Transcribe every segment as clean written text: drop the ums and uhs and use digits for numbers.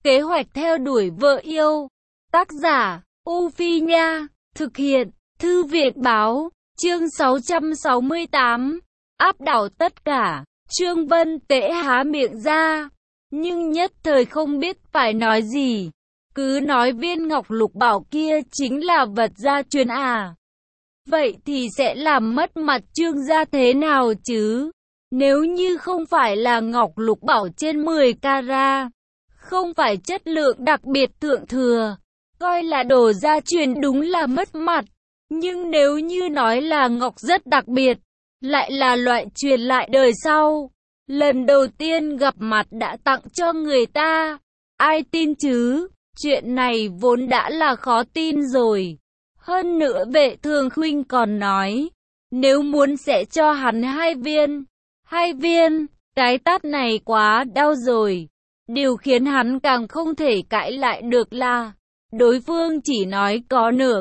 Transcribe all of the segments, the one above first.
Kế hoạch theo đuổi vợ yêu. Tác giả, U Phi Nha. Thực hiện, Thư viện Báo. Chương 668. Áp đảo tất cả. Trương Vân Tễ há miệng ra, nhưng nhất thời không biết phải nói gì. Cứ nói viên ngọc lục bảo kia chính là vật gia truyền à? Vậy thì sẽ làm mất mặt Trương gia thế nào chứ? Nếu như không phải là ngọc lục bảo trên 10 carat, không phải chất lượng đặc biệt thượng thừa, coi là đồ gia truyền đúng là mất mặt. Nhưng nếu như nói là ngọc rất đặc biệt, lại là loại truyền lại đời sau, lần đầu tiên gặp mặt đã tặng cho người ta, ai tin chứ? Chuyện này vốn đã là khó tin rồi. Hơn nữa Vệ Thường Khuynh còn nói, nếu muốn sẽ cho hắn 2 viên. 2 viên, cái tát này quá đau rồi. Điều khiến hắn càng không thể cãi lại được là, đối phương chỉ nói có nửa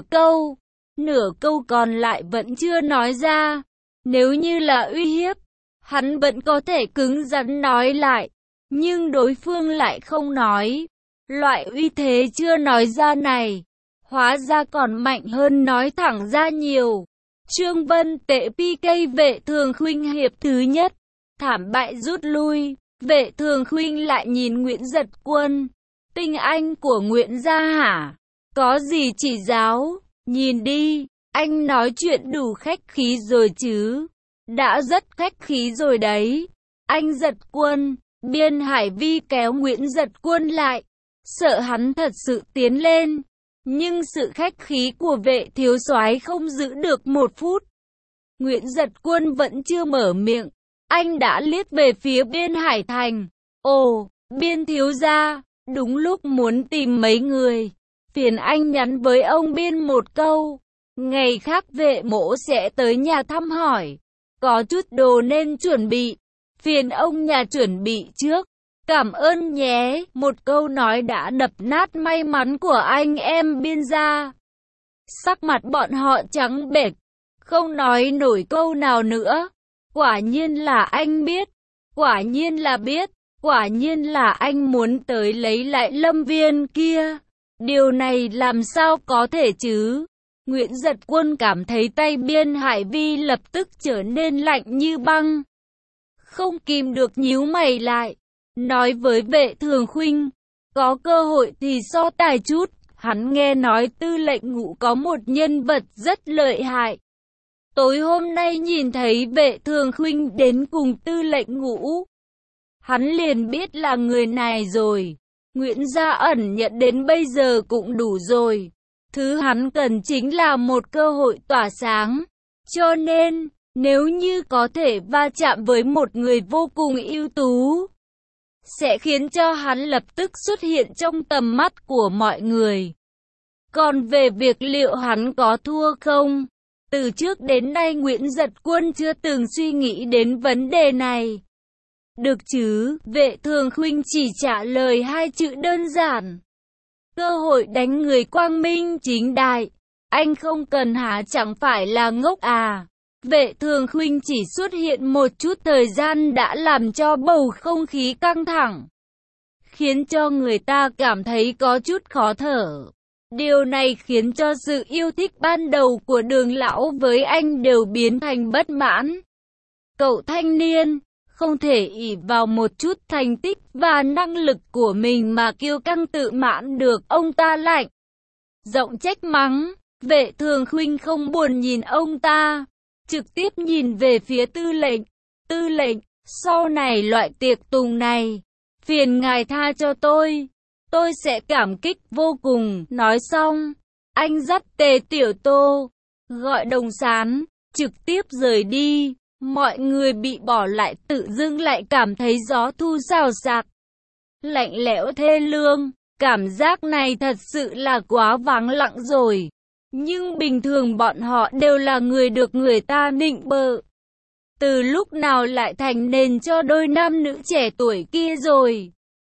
câu còn lại vẫn chưa nói ra. Nếu như là uy hiếp, hắn vẫn có thể cứng rắn nói lại, nhưng đối phương lại không nói. Loại uy thế chưa nói ra này, hóa ra còn mạnh hơn nói thẳng ra nhiều. Trương Vân Tễ PK Vệ Thường Khuynh hiệp thứ nhất, thảm bại rút lui. Vệ Thường Khuynh lại nhìn Nguyễn Giật Quân, tinh anh của Nguyễn gia hả? Có gì chỉ giáo? Nhìn đi, anh nói chuyện đủ khách khí rồi chứ? Đã rất khách khí rồi đấy. Anh Giật Quân. Biên Hải Vi kéo Nguyễn Giật Quân lại, sợ hắn thật sự tiến lên. Nhưng sự khách khí của Vệ thiếu soái không giữ được 1 phút. Nguyễn Giật Quân vẫn chưa mở miệng, anh đã liếc về phía Biên Hải Thành. Ồ, Biên thiếu gia, đúng lúc muốn tìm mấy người, phiền anh nhắn với ông Biên 1 câu. Ngày khác Vệ mỗ sẽ tới nhà thăm hỏi, có chút đồ nên chuẩn bị, phiền ông nhà chuẩn bị trước. Cảm ơn nhé. Một câu nói đã đập nát may mắn của anh em Biên gia. Sắc mặt bọn họ trắng bệch, không nói nổi câu nào nữa. Quả nhiên là anh biết, quả nhiên là biết, quả nhiên là anh muốn tới lấy lại Lâm Viên kia. Điều này làm sao có thể chứ? Nguyễn Giật Quân cảm thấy tay Biên Hải Vi lập tức trở nên lạnh như băng, không kìm được nhíu mày lại, nói với Vệ Thường Khuynh, có cơ hội thì so tài chút. Hắn nghe nói Tư lệnh Ngũ có một nhân vật rất lợi hại. Tối hôm nay nhìn thấy Vệ Thường Khuynh đến cùng Tư lệnh Ngũ, hắn liền biết là người này rồi. Nguyễn gia ẩn nhận đến bây giờ cũng đủ rồi. Thứ hắn cần chính là một cơ hội tỏa sáng. Cho nên, nếu như có thể va chạm với một người vô cùng ưu tú, sẽ khiến cho hắn lập tức xuất hiện trong tầm mắt của mọi người. Còn về việc liệu hắn có thua không, từ trước đến nay Nguyễn Giật Quân chưa từng suy nghĩ đến vấn đề này. Được chứ? Vệ Thường Khuynh chỉ trả lời 2 chữ đơn giản. Cơ hội đánh người quang minh chính đại. Anh không cần hả, chẳng phải là ngốc à? Vệ Thường Khuynh chỉ xuất hiện một chút thời gian đã làm cho bầu không khí căng thẳng, khiến cho người ta cảm thấy có chút khó thở. Điều này khiến cho sự yêu thích ban đầu của Đường lão với anh đều biến thành bất mãn. Cậu thanh niên, không thể ỷ vào một chút thành tích và năng lực của mình mà kiêu căng tự mãn được, ông ta lạnh giọng trách mắng. Vệ Thường Khuynh không buồn nhìn ông ta, trực tiếp nhìn về phía Tư lệnh. Tư lệnh, sau này loại tiệc tùng này, phiền ngài tha cho tôi sẽ cảm kích vô cùng. Nói xong, anh dắt Tề Tiểu Tô, gọi Đồng Sán, trực tiếp rời đi. Mọi người bị bỏ lại tự dưng lại cảm thấy gió thu xào xạc, lạnh lẽo thê lương. Cảm giác này thật sự là quá vắng lặng rồi. Nhưng bình thường bọn họ đều là người được người ta nịnh bợ. Từ lúc nào lại thành nền cho đôi nam nữ trẻ tuổi kia rồi?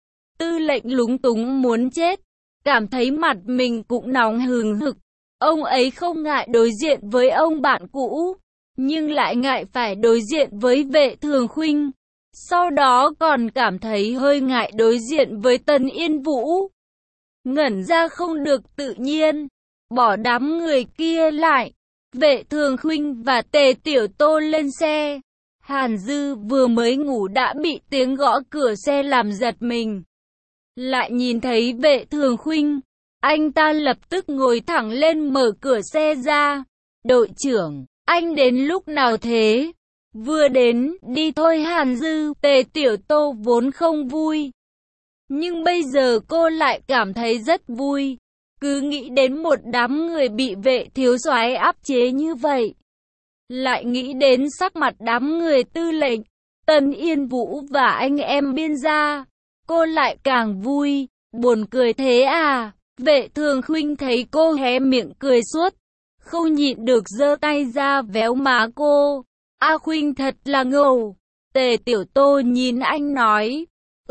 Tư lệnh lúng túng muốn chết, cảm thấy mặt mình cũng nóng hừng hực. Ông ấy không ngại đối diện với ông bạn cũ, nhưng lại ngại phải đối diện với Vệ Thường Khuynh. Sau đó còn cảm thấy hơi ngại đối diện với Tần Yên Vũ. Ngẩn ra không được tự nhiên, bỏ đám người kia lại. Vệ Thường Khuynh và Tề Tiểu Tô lên xe. Hàn Dư vừa mới ngủ đã bị tiếng gõ cửa xe làm giật mình. Lại nhìn thấy Vệ Thường Khuynh, anh ta lập tức ngồi thẳng lên mở cửa xe ra. Đội trưởng, anh đến lúc nào thế? Vừa đến, đi thôi Hàn Dư. Tề Tiểu Tô vốn không vui, nhưng bây giờ cô lại cảm thấy rất vui. Cứ nghĩ đến một đám người bị Vệ thiếu soái áp chế như vậy, lại nghĩ đến sắc mặt đám người Tư lệnh, Tần Yên Vũ và anh em Biên gia, cô lại càng vui. Buồn cười thế à? Vệ Thường Khuynh thấy cô hé miệng cười suốt, không nhịn được giơ tay ra véo má cô. A Khuynh thật là ngầu. Tề Tiểu Tô nhìn anh nói,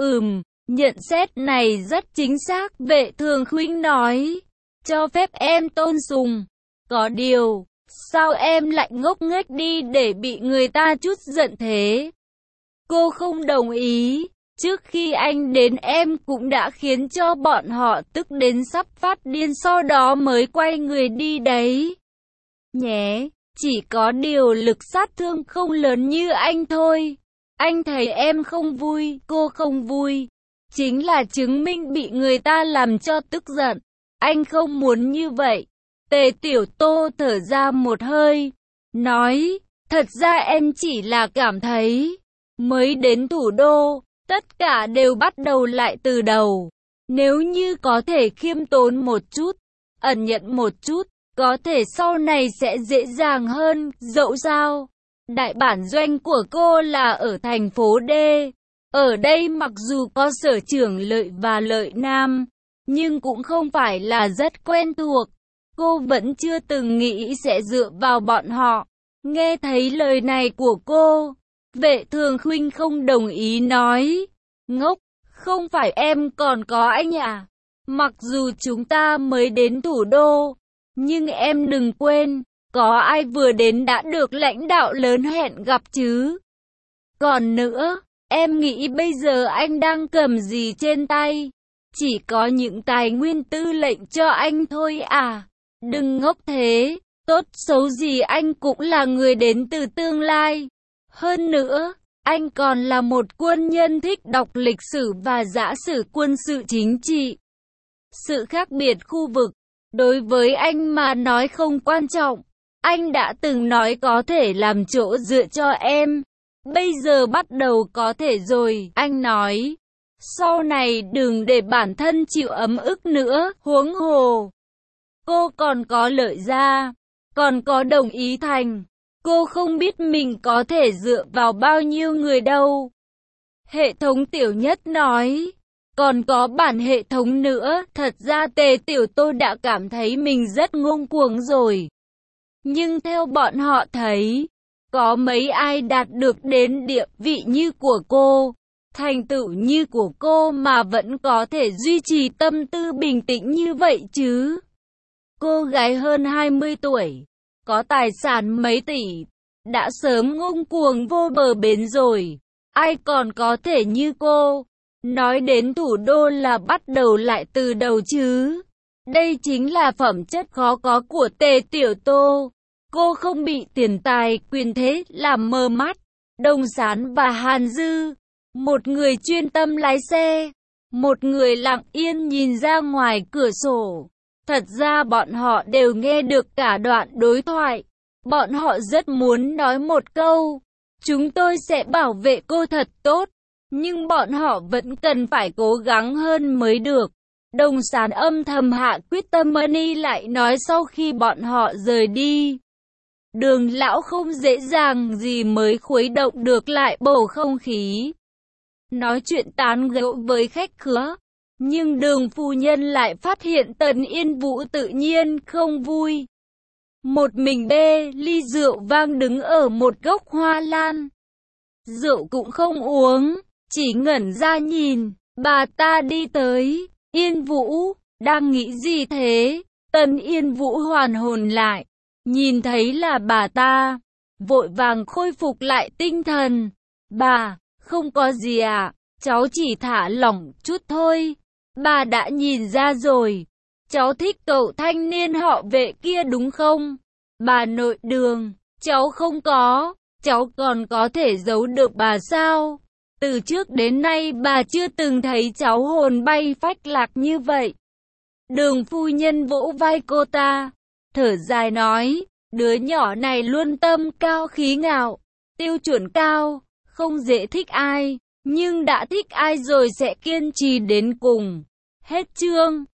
nhận xét này rất chính xác. Vệ Thường Khuynh nói, cho phép em tôn sùng. Có điều, sao em lại ngốc nghếch đi để bị người ta chút giận thế? Cô không đồng ý. Trước khi anh đến em cũng đã khiến cho bọn họ tức đến sắp phát điên, sau đó mới quay người đi đấy. Nhé, chỉ có điều lực sát thương không lớn như anh thôi. Anh thấy em không vui, cô không vui, chính là chứng minh bị người ta làm cho tức giận. Anh không muốn như vậy. Tề Tiểu Tô thở ra một hơi, nói, thật ra em chỉ là cảm thấy, mới đến thủ đô, tất cả đều bắt đầu lại từ đầu. Nếu như có thể khiêm tốn một chút, ẩn nhận một chút, có thể sau này sẽ dễ dàng hơn. Dẫu sao, đại bản doanh của cô là ở thành phố D. Ở đây mặc dù có Sở Trưởng Lợi và Lợi Nam, nhưng cũng không phải là rất quen thuộc. Cô vẫn chưa từng nghĩ sẽ dựa vào bọn họ. Nghe thấy lời này của cô, Vệ Thường Khuynh không đồng ý nói, ngốc, không phải em còn có anh à? Mặc dù chúng ta mới đến thủ đô, nhưng em đừng quên, có ai vừa đến đã được lãnh đạo lớn hẹn gặp chứ? Còn nữa, em nghĩ bây giờ anh đang cầm gì trên tay? Chỉ có những tài nguyên Tư lệnh cho anh thôi à? Đừng ngốc thế, tốt xấu gì anh cũng là người đến từ tương lai. Hơn nữa, anh còn là một quân nhân thích đọc lịch sử và giả sử quân sự chính trị. Sự khác biệt khu vực, đối với anh mà nói không quan trọng. Anh đã từng nói có thể làm chỗ dựa cho em. Bây giờ bắt đầu có thể rồi, anh nói. Sau này đừng để bản thân chịu ấm ức nữa, huống hồ. Cô còn có Lợi gia, còn có Đồng Ý Thành. Cô không biết mình có thể dựa vào bao nhiêu người đâu. Hệ thống Tiểu Nhất nói, còn có bản hệ thống nữa. Thật ra Tề Tiểu Tô đã cảm thấy mình rất ngông cuồng rồi. Nhưng theo bọn họ thấy, có mấy ai đạt được đến địa vị như của cô, thành tựu như của cô mà vẫn có thể duy trì tâm tư bình tĩnh như vậy chứ. Cô gái hơn 20 tuổi, có tài sản mấy tỷ, đã sớm ngông cuồng vô bờ bến rồi. Ai còn có thể như cô, nói đến thủ đô là bắt đầu lại từ đầu chứ. Đây chính là phẩm chất khó có của Tề Tiểu Tô. Cô không bị tiền tài, quyền thế làm mờ mắt. Đồng Sán và Hàn Dư, một người chuyên tâm lái xe, một người lặng yên nhìn ra ngoài cửa sổ. Thật ra bọn họ đều nghe được cả đoạn đối thoại. Bọn họ rất muốn nói một câu, chúng tôi sẽ bảo vệ cô thật tốt, nhưng bọn họ vẫn cần phải cố gắng hơn mới được. Đồng Sán âm thầm hạ quyết tâm. Money lại nói sau khi bọn họ rời đi, Đường lão không dễ dàng gì mới khuấy động được lại bầu không khí. Nói chuyện tán gẫu với khách khứa, nhưng Đường phu nhân lại phát hiện Tần Yên Vũ tự nhiên không vui. Một mình bê ly rượu vang đứng ở một gốc hoa lan. Rượu cũng không uống, chỉ ngẩn ra nhìn. Bà ta đi tới. Yên Vũ, đang nghĩ gì thế? Tần Yên Vũ hoàn hồn lại, nhìn thấy là bà ta, vội vàng khôi phục lại tinh thần. Bà, Không có gì ạ, cháu chỉ thả lỏng chút thôi. Bà đã nhìn ra rồi. Cháu thích cậu thanh niên họ Vệ kia đúng không? Bà nội Đường, cháu không có. Cháu còn có thể giấu được bà sao? Từ trước đến nay bà chưa từng thấy cháu hồn bay phách lạc như vậy. Đường phu nhân vỗ vai cô ta, thở dài nói, đứa nhỏ này luôn tâm cao khí ngạo, tiêu chuẩn cao, không dễ thích ai, nhưng đã thích ai rồi sẽ kiên trì đến cùng. Hết chương.